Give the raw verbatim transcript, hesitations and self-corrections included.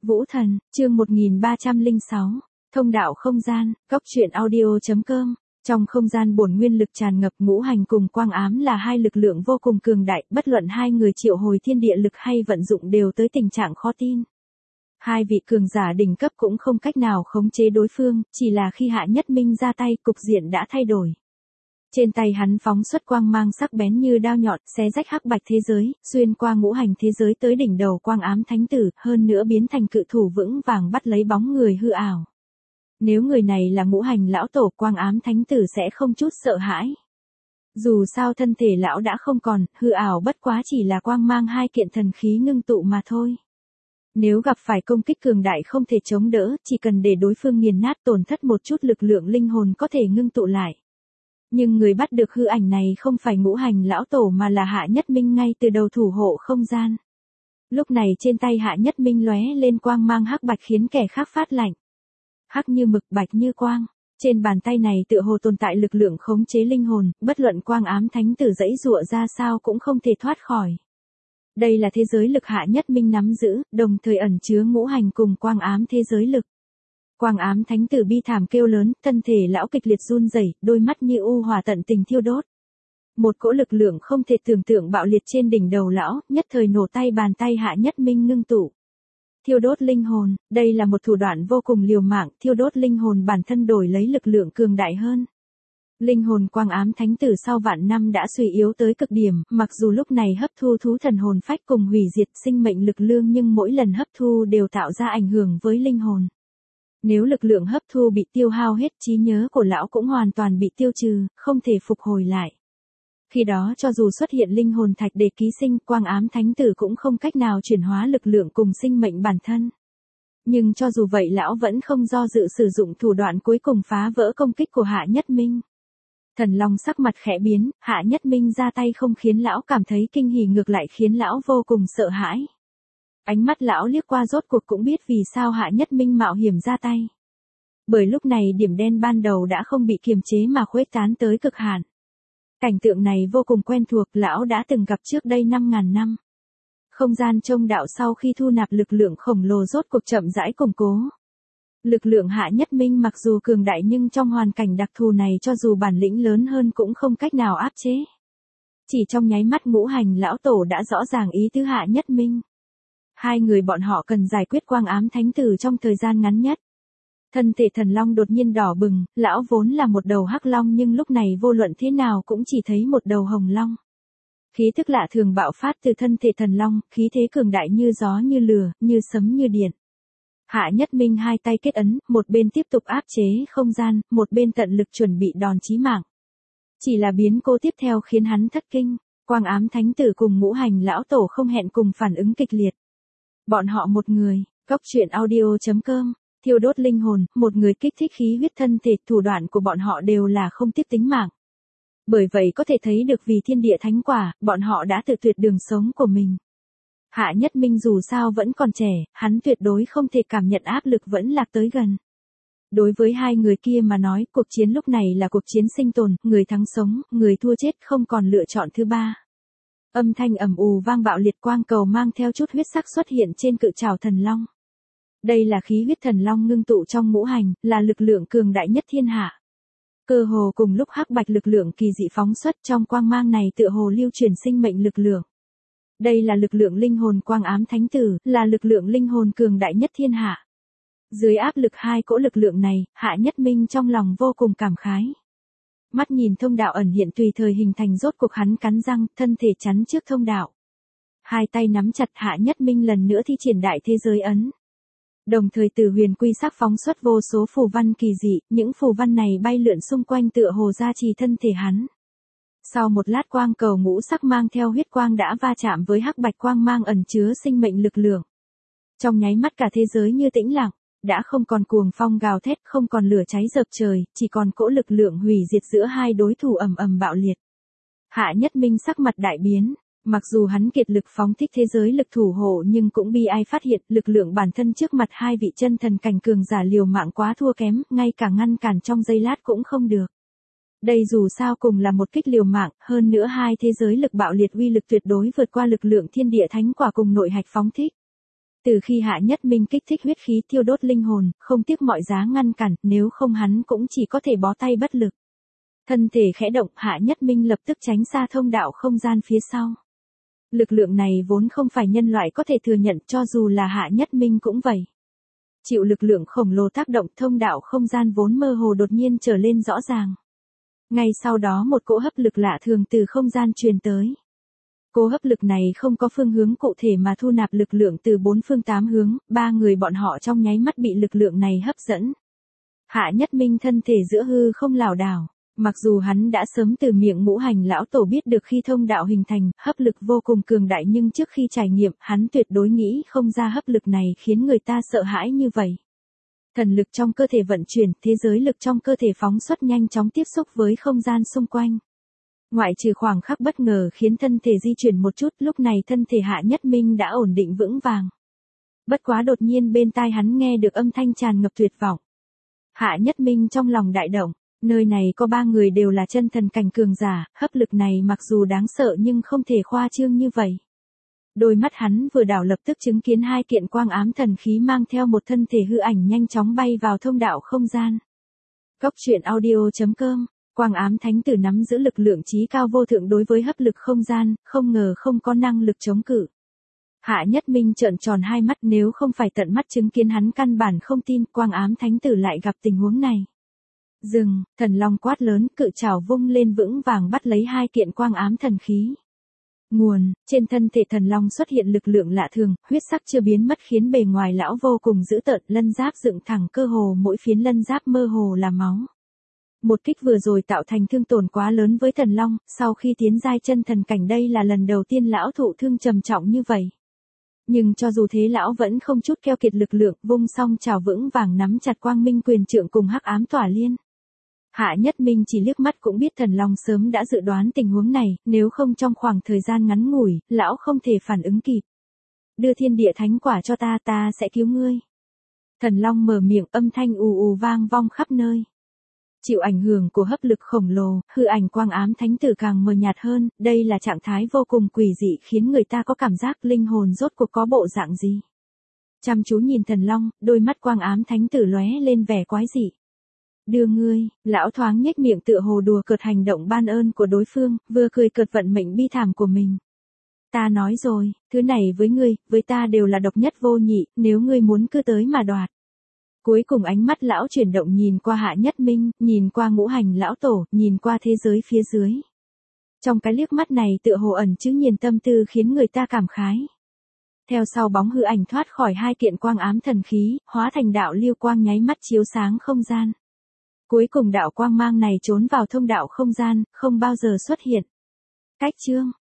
Vũ Thần, chương một nghìn ba trăm lẻ sáu, thông đạo không gian, góc truyện audio.com. Trong không gian bổn nguyên lực tràn ngập, ngũ hành cùng quang ám là hai lực lượng vô cùng cường đại, bất luận hai người triệu hồi thiên địa lực hay vận dụng đều tới tình trạng khó tin. Hai vị cường giả đỉnh cấp cũng không cách nào khống chế đối phương, chỉ là khi Hạ Nhất Minh ra tay, cục diện đã thay đổi. Trên tay hắn phóng xuất quang mang sắc bén như đao nhọn, xé rách hắc bạch thế giới, xuyên qua ngũ hành thế giới tới đỉnh đầu quang ám thánh tử, hơn nữa biến thành cự thủ vững vàng bắt lấy bóng người hư ảo. Nếu người này là ngũ hành lão tổ, quang ám thánh tử sẽ không chút sợ hãi. Dù sao thân thể lão đã không còn, hư ảo bất quá chỉ là quang mang hai kiện thần khí ngưng tụ mà thôi. Nếu gặp phải công kích cường đại không thể chống đỡ, chỉ cần để đối phương nghiền nát tổn thất một chút lực lượng linh hồn có thể ngưng tụ lại. Nhưng người bắt được hư ảnh này không phải ngũ hành lão tổ mà là Hạ Nhất Minh ngay từ đầu thủ hộ không gian. Lúc này trên tay Hạ Nhất Minh lóe lên quang mang hắc bạch khiến kẻ khác phát lạnh. Hắc như mực, bạch như quang. Trên bàn tay này tựa hồ tồn tại lực lượng khống chế linh hồn, bất luận quang ám thánh tử dãy dụa ra sao cũng không thể thoát khỏi. Đây là thế giới lực Hạ Nhất Minh nắm giữ, đồng thời ẩn chứa ngũ hành cùng quang ám thế giới lực. Quang ám thánh tử bi thảm kêu lớn, thân thể lão kịch liệt run rẩy, đôi mắt như u hỏa tận tình thiêu đốt. Một cỗ lực lượng không thể tưởng tượng bạo liệt trên đỉnh đầu lão, nhất thời nổ tay bàn tay Hạ Nhất Minh ngưng tụ. Thiêu đốt linh hồn, đây là một thủ đoạn vô cùng liều mạng, thiêu đốt linh hồn bản thân đổi lấy lực lượng cường đại hơn. Linh hồn quang ám thánh tử sau vạn năm đã suy yếu tới cực điểm, mặc dù lúc này hấp thu thú thần hồn phách cùng hủy diệt sinh mệnh lực lương nhưng mỗi lần hấp thu đều tạo ra ảnh hưởng với linh hồn. Nếu lực lượng hấp thu bị tiêu hao hết, trí nhớ của lão cũng hoàn toàn bị tiêu trừ, không thể phục hồi lại. Khi đó cho dù xuất hiện linh hồn thạch để ký sinh, quang ám thánh tử cũng không cách nào chuyển hóa lực lượng cùng sinh mệnh bản thân. Nhưng cho dù vậy lão vẫn không do dự sử dụng thủ đoạn cuối cùng phá vỡ công kích của Hạ Nhất Minh. Thần Long sắc mặt khẽ biến, Hạ Nhất Minh ra tay không khiến lão cảm thấy kinh hỉ, ngược lại khiến lão vô cùng sợ hãi. Ánh mắt lão liếc qua rốt cuộc cũng biết vì sao Hạ Nhất Minh mạo hiểm ra tay. Bởi lúc này điểm đen ban đầu đã không bị kiềm chế mà khuếch tán tới cực hạn. Cảnh tượng này vô cùng quen thuộc, lão đã từng gặp trước đây năm ngàn năm. Không gian trông đạo sau khi thu nạp lực lượng khổng lồ rốt cuộc chậm rãi củng cố. Lực lượng Hạ Nhất Minh mặc dù cường đại nhưng trong hoàn cảnh đặc thù này cho dù bản lĩnh lớn hơn cũng không cách nào áp chế. Chỉ trong nháy mắt ngũ hành lão tổ đã rõ ràng ý tứ Hạ Nhất Minh. Hai người bọn họ cần giải quyết quang ám thánh tử trong thời gian ngắn nhất. Thân thể thần long đột nhiên đỏ bừng, lão vốn là một đầu hắc long nhưng lúc này vô luận thế nào cũng chỉ thấy một đầu hồng long. Khí thức lạ thường bạo phát từ thân thể thần long, khí thế cường đại như gió như lửa, như sấm như điện. Hạ Nhất Minh hai tay kết ấn, một bên tiếp tục áp chế không gian, một bên tận lực chuẩn bị đòn chí mạng. Chỉ là biến cố tiếp theo khiến hắn thất kinh, quang ám thánh tử cùng ngũ hành lão tổ không hẹn cùng phản ứng kịch liệt. Bọn họ một người, góc truyện audio.com, thiêu đốt linh hồn, một người kích thích khí huyết thân thể, thủ đoạn của bọn họ đều là không tiếc tính mạng. Bởi vậy có thể thấy được vì thiên địa thánh quả, bọn họ đã tự tuyệt đường sống của mình. Hạ Nhất Minh dù sao vẫn còn trẻ, hắn tuyệt đối không thể cảm nhận áp lực vẫn lạc tới gần. Đối với hai người kia mà nói, cuộc chiến lúc này là cuộc chiến sinh tồn, người thắng sống, người thua chết, không còn lựa chọn thứ ba. Âm thanh ầm ù vang bạo liệt, quang cầu mang theo chút huyết sắc xuất hiện trên cự trảo thần long. Đây là khí huyết thần long ngưng tụ trong ngũ hành, là lực lượng cường đại nhất thiên hạ. Cơ hồ cùng lúc hắc bạch lực lượng kỳ dị phóng xuất, trong quang mang này tựa hồ lưu truyền sinh mệnh lực lượng. Đây là lực lượng linh hồn quang ám thánh tử, là lực lượng linh hồn cường đại nhất thiên hạ. Dưới áp lực hai cỗ lực lượng này, Hạ Nhất Minh trong lòng vô cùng cảm khái. Mắt nhìn thông đạo ẩn hiện tùy thời hình thành, rốt cuộc hắn cắn răng, thân thể chắn trước thông đạo. Hai tay nắm chặt, Hạ Nhất Minh lần nữa thi triển đại thế giới ấn. Đồng thời từ huyền quy sắc phóng xuất vô số phù văn kỳ dị, những phù văn này bay lượn xung quanh tựa hồ gia trì thân thể hắn. Sau một lát quang cầu ngũ sắc mang theo huyết quang đã va chạm với hắc bạch quang mang ẩn chứa sinh mệnh lực lượng. Trong nháy mắt cả thế giới như tĩnh lặng, đã không còn cuồng phong gào thét, không còn lửa cháy dập trời, chỉ còn cỗ lực lượng hủy diệt giữa hai đối thủ ầm ầm bạo liệt. Hạ Nhất Minh sắc mặt đại biến, mặc dù hắn kiệt lực phóng thích thế giới lực thủ hộ nhưng cũng bi ai phát hiện lực lượng bản thân trước mặt hai vị chân thần cảnh cường giả liều mạng quá thua kém, ngay cả ngăn cản trong giây lát cũng không được. Đây dù sao cùng là một kích liều mạng, hơn nữa hai thế giới lực bạo liệt uy lực tuyệt đối vượt qua lực lượng thiên địa thánh quả cùng nội hạch phóng thích. Từ khi Hạ Nhất Minh kích thích huyết khí thiêu đốt linh hồn, không tiếc mọi giá ngăn cản, nếu không hắn cũng chỉ có thể bó tay bất lực. Thân thể khẽ động, Hạ Nhất Minh lập tức tránh xa thông đạo không gian phía sau. Lực lượng này vốn không phải nhân loại có thể thừa nhận, cho dù là Hạ Nhất Minh cũng vậy. Chịu lực lượng khổng lồ tác động, thông đạo không gian vốn mơ hồ đột nhiên trở lên rõ ràng. Ngay sau đó một cỗ hấp lực lạ thường từ không gian truyền tới. Cỗ hấp lực này không có phương hướng cụ thể mà thu nạp lực lượng từ bốn phương tám hướng, ba người bọn họ trong nháy mắt bị lực lượng này hấp dẫn. Hạ Nhất Minh thân thể giữa hư không lảo đảo, mặc dù hắn đã sớm từ miệng Ngũ Hành lão tổ biết được khi thông đạo hình thành, hấp lực vô cùng cường đại, nhưng trước khi trải nghiệm, hắn tuyệt đối nghĩ không ra hấp lực này khiến người ta sợ hãi như vậy. Thần lực trong cơ thể vận chuyển, thế giới lực trong cơ thể phóng xuất nhanh chóng tiếp xúc với không gian xung quanh. Ngoại trừ khoảng khắc bất ngờ khiến thân thể di chuyển một chút, lúc này thân thể Hạ Nhất Minh đã ổn định vững vàng. Bất quá đột nhiên bên tai hắn nghe được âm thanh tràn ngập tuyệt vọng. Hạ Nhất Minh trong lòng đại động, nơi này có ba người đều là chân thần cảnh cường giả, hấp lực này mặc dù đáng sợ nhưng không thể khoa trương như vậy. Đôi mắt hắn vừa đảo lập tức chứng kiến hai kiện quang ám thần khí mang theo một thân thể hư ảnh nhanh chóng bay vào thông đạo không gian. Cốc truyện audio chấm com, quang ám thánh tử nắm giữ lực lượng chí cao vô thượng đối với hấp lực không gian, không ngờ không có năng lực chống cự. Hạ Nhất Minh trợn tròn hai mắt, nếu không phải tận mắt chứng kiến hắn căn bản không tin quang ám thánh tử lại gặp tình huống này. Dừng, thần long quát lớn, cự trảo vung lên vững vàng bắt lấy hai kiện quang ám thần khí. Nguồn, trên thân thể thần long xuất hiện lực lượng lạ thường, huyết sắc chưa biến mất khiến bề ngoài lão vô cùng dữ tợn, lân giáp dựng thẳng, cơ hồ mỗi phiến lân giáp mơ hồ là máu. Một kích vừa rồi tạo thành thương tổn quá lớn với thần long, sau khi tiến giai chân thần cảnh đây là lần đầu tiên lão thụ thương trầm trọng như vậy. Nhưng cho dù thế lão vẫn không chút keo kiệt lực lượng, vung song chảo vững vàng nắm chặt quang minh quyền trượng cùng hắc ám tỏa liên. Hạ Nhất Minh chỉ liếc mắt cũng biết thần long sớm đã dự đoán tình huống này, nếu không trong khoảng thời gian ngắn ngủi, lão không thể phản ứng kịp. Đưa thiên địa thánh quả cho ta, ta sẽ cứu ngươi. Thần long mở miệng, âm thanh ù ù vang vong khắp nơi. Chịu ảnh hưởng của hấp lực khổng lồ, hư ảnh quang ám thánh tử càng mờ nhạt hơn, đây là trạng thái vô cùng quỷ dị khiến người ta có cảm giác linh hồn rốt cuộc có bộ dạng gì. Chăm chú nhìn thần long, đôi mắt quang ám thánh tử lóe lên vẻ quái dị. Đưa ngươi, lão thoáng nhếch miệng tựa hồ đùa cợt hành động ban ơn của đối phương, vừa cười cợt vận mệnh bi thảm của mình. Ta nói rồi, thứ này với ngươi, với ta đều là độc nhất vô nhị, nếu ngươi muốn cứ tới mà đoạt. Cuối cùng ánh mắt lão chuyển động nhìn qua Hạ Nhất Minh, nhìn qua Ngũ Hành lão tổ, nhìn qua thế giới phía dưới. Trong cái liếc mắt này tựa hồ ẩn chứa nhiên tâm tư khiến người ta cảm khái. Theo sau bóng hư ảnh thoát khỏi hai kiện quang ám thần khí, hóa thành đạo lưu quang nháy mắt chiếu sáng không gian. Cuối cùng đạo quang mang này trốn vào thông đạo không gian, không bao giờ xuất hiện. Cách chương